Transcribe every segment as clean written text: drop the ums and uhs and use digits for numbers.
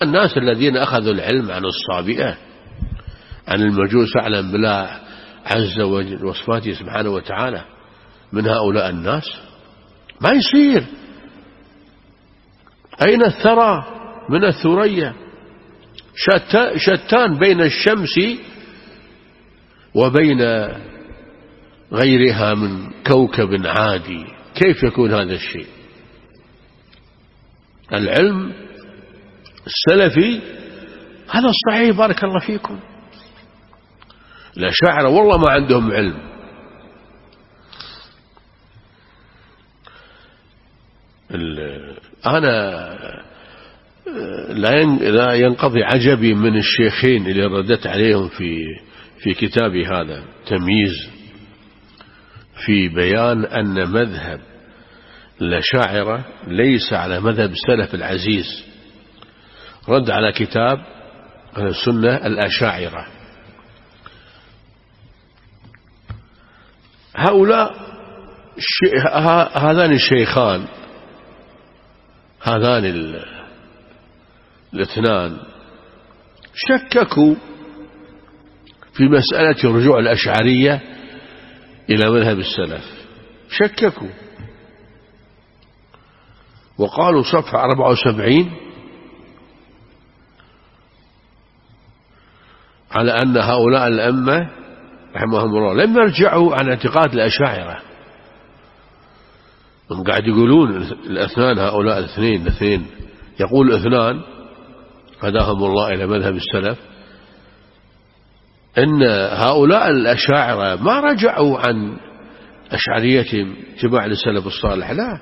الناس الذين أخذوا العلم عن الصابئة، عن المجوس، أعلم بالله عز وجل وصفاته سبحانه وتعالى، من هؤلاء الناس ما يصير. أين الثرى من الثريا؟ شتان بين الشمس وبين غيرها من كوكب عادي. كيف يكون هذا الشيء؟ العلم السلفي هذا الصحيح. بارك الله فيكم. الأشاعرة والله ما عندهم علم. أنا لا ينقضي عجبي من الشيخين اللي ردت عليهم في كتابي هذا تمييز في بيان أن مذهب الأشاعرة ليس على مذهب السلف العزيز. رد على كتاب السنة الأشاعرة. هؤلاء هذان الشيخان، هذان الاثنان شككوا في مسألة رجوع الأشعرية إلى مذهب السلف. شككوا وقالوا صفحة 74 على أن هؤلاء الأئمة رحمهم الله لم يرجعوا عن اعتقاد الأشاعرة. هم قاعد يقولون الاثنان، هؤلاء الاثنين يقول اثنان هداهم الله إلى مذهب السلف، إن هؤلاء الأشاعرة ما رجعوا عن أشعريتهم اتباع للسلف الصالح. لا،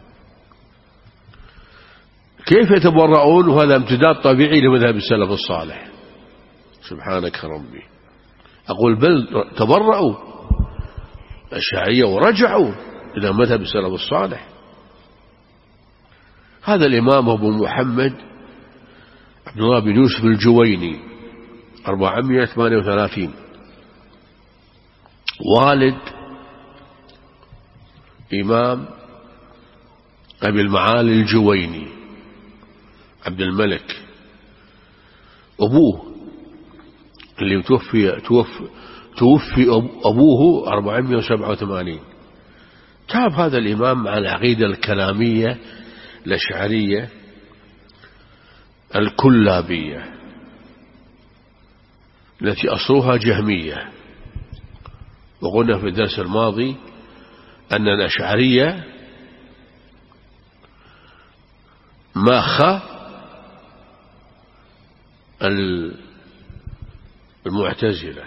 كيف يتبرؤون وهذا امتداد طبيعي لمذهب السلف الصالح؟ سبحانك ربي. أقول بل تبرؤوا الأشعرية ورجعوا إلى مذهب السلف الصالح. هذا الإمام أبو محمد عبد الله بن يوسف الجويني 438 والد إمام أبي المعالي الجويني عبد الملك. أبوه اللي توفي أبوه 487. تاب هذا الإمام مع العقيدة الكلامية الأشعرية الكلابية التي أصلها جهمية. وقلنا في الدرس الماضي أن الأشعرية ماخة المعتزلة.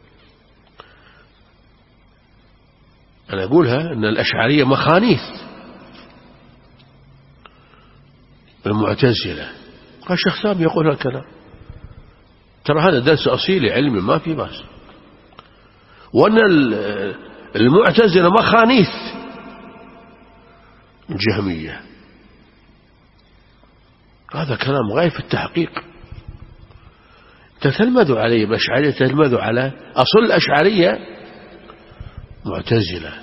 أنا أقولها أن الأشعرية مخانيث المعتزلة. الشيخ سامي يقول هالكلام. ترى هذا درس أصيلي علمي ما في باس. وأن المعتزلة مخانيث الجهمية. هذا كلام غاية في التحقيق. تتلمذوا عليه بأشعرية، تتلمذوا على أصل الأشعرية معتزلة،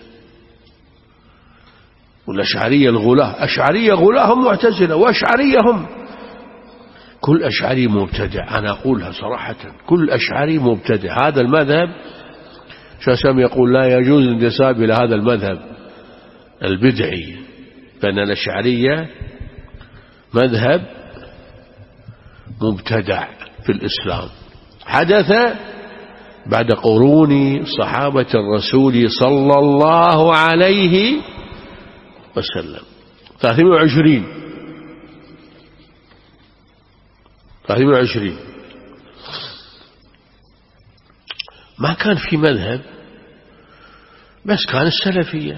والأشعرية الغلاة. أشعرية غلاة هم معتزلة، وأشعرية هم. كل أشعري مبتدع. أنا أقولها صراحة، كل أشعري مبتدع. هذا المذهب شاسم يقول لا يجوز الانتساب إلى هذا المذهب البدعي، فإن الأشعرية مذهب مبتدع في الإسلام، حدث بعد قرون صحابة الرسول صلى الله عليه وسلم. 23 ما كان في مذهب، بس كان السلفية.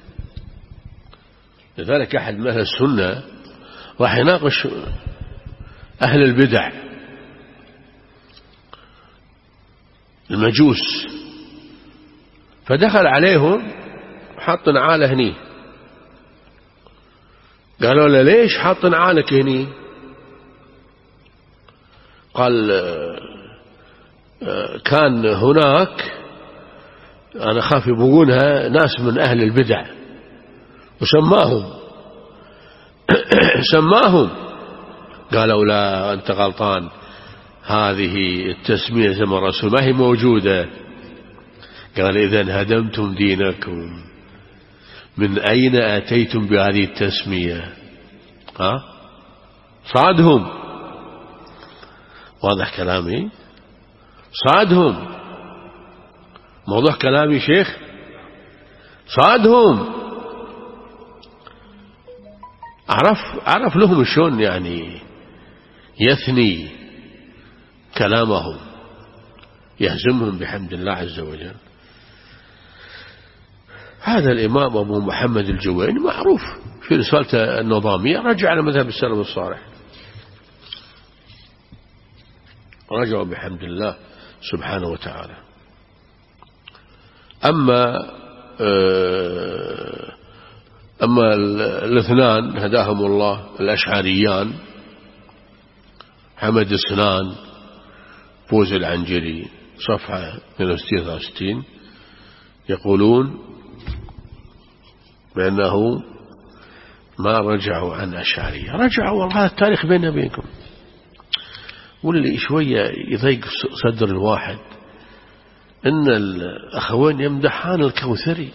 لذلك أحد من أهل السنة راح يناقش أهل البدع المجوس، فدخل عليهم حط نعاله هني. قالوا له ليش حط نعالك هني؟ قال كان هناك، أنا خاف يبقونها، ناس من أهل البدع وسماهم قالوا لا أنت غلطان، هذه التسمية زمن الرسول ما هي موجودة. قال إذن هدمتم دينكم، من أين أتيتم بهذه التسمية؟ صادهم، واضح كلامي؟ صادهم، موضوع كلامي شيخ، صادهم. عرف لهم شلون يعني يثني كلامهم، يهزمهم بحمد الله عز وجل. هذا الإمام أبو محمد الجويني معروف في رسالته النظامية، رجع على مذهب السلف الصالح، رجعوا بحمد الله سبحانه وتعالى. أما الاثنان هداهم الله الأشعريان، حمد السنان، فوز العنجري، صفحة 62 يقولون بأنه ما رجعوا عن أشعرية، رجعوا والله التاريخ بيننا وبينكم. واللي شوية يضيق صدر الواحد إن الأخوين يمدحان الكوثري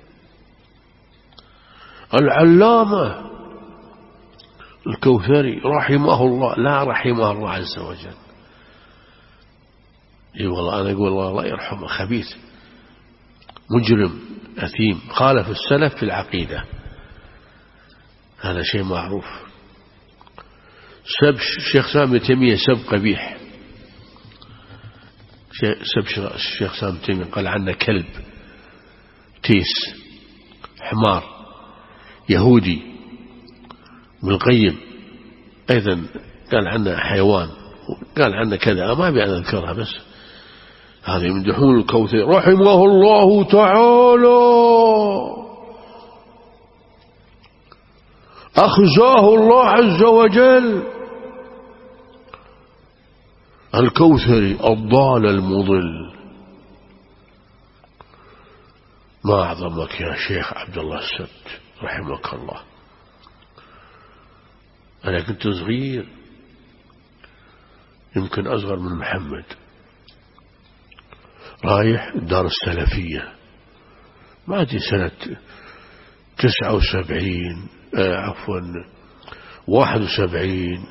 العلامة الكوثري رحمه الله، لا رحمه الله عز وجل. اي والله أنا أقول الله يرحمه، خبيث مجرم أثيم، خالف السلف في العقيدة، هذا شيء معروف. سب الشيخ سامي تيمية سب قبيح، سب الشيخ سامي تيمية قال عنه كلب، تيس، حمار، يهودي. ابن القيم أيضا قال عنه حيوان، قال عنه كذا، ما أبي أن أذكرها، بس هذا يمدحون الكوثري رحمه الله تعالى، أخزاه الله عز وجل، الكوثري الضال المضل. ما أعظمك يا شيخ عبد الله السبت رحمك الله. أنا كنت صغير، يمكن أصغر من محمد، رايح دار السلفية، ما أدري سنة 79 71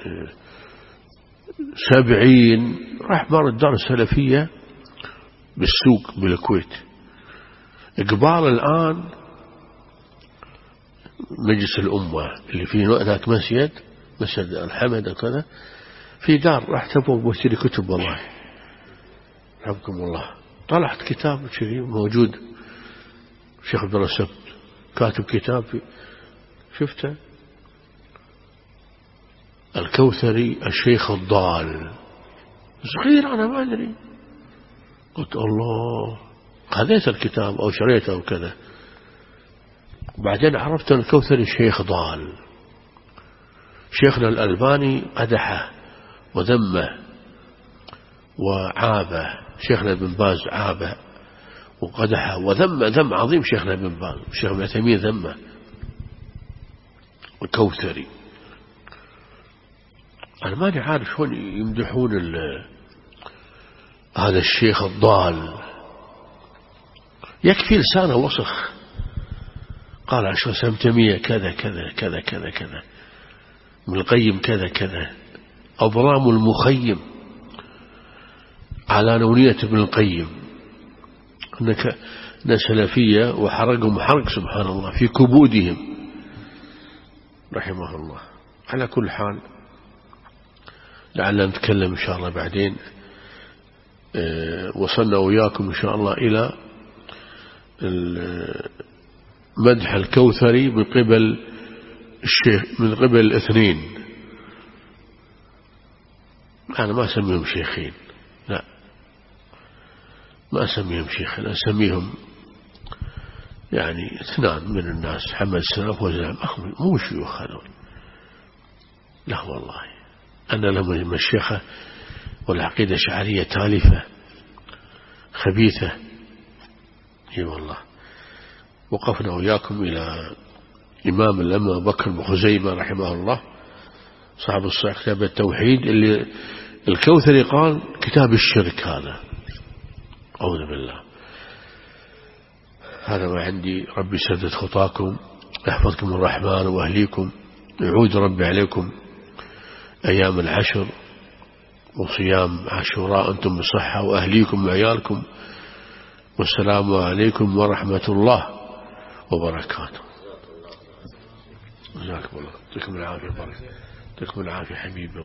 70، راح مر الدار السلفية بالسوق بالكويت. قبال الآن مجلس الأمة اللي فيه هناك مسجد الحمد وكذا، في دار راح تبغى بشتري كتب، والله رحمكم الله. طلعت كتاب شريف موجود، الشيخ عبد الله السبت كاتب كتاب شفته، الكوثري الشيخ الضال. صغير أنا ما أدري، قلت الله، خذيت الكتاب أو شريته أو كذا. بعدين عرفت أن الكوثري شيخ ضال. شيخنا الألباني قدحه وذمه وعابه، شيخنا ابن باز عابه وقدحه وذمه ذم عظيم. شيخنا ابن باز، شيخ ابن تيمية ذمه. الكوثري أنا ماني عارف شلون يمدحون هذا الشيخ الضال. يكفي لسانه وسخ، قال عن شيخ ابن تيمية كذا كذا كذا كذا كذا، ابن القيم كذا كذا، أضرام المخيم على نونية ابن القيم، أنك سلفية وحرقهم حرق سبحان الله في كبودهم رحمه الله. على كل حال لعلنا نتكلم إن شاء الله بعدين. وصلنا وياكم إن شاء الله إلى مدح الكوثري من قبل الشيخ، من قبل الاثنين. أنا ما أسميهم شيخين، لا ما أسميهم شيخين، أسميهم يعني اثنان من الناس، محمد السلف وزعم، مو شيوخ هذول، لا والله. أنا لما المشيخة والعقيدة الشعرية تالفة خبيثة، اي والله. وقفنا وياكم إلى إمام الأمة بكر بن خزيمة رحمه الله، صاحب الصحيح كتاب التوحيد اللي الكوثري قال كتاب الشرك هذا، أعوذ بالله. هذا ما عندي. ربي سدد خطاكم، يحفظكم الرحمن وأهليكم، يعود ربي عليكم أيام العشر وصيام عاشوراء أنتم بصحة وأهليكم وعيالكم، والسلام عليكم ورحمة الله وبركاته. جزاكم الله، يعطيكم العافية، يعطيكم العافية حبيبي.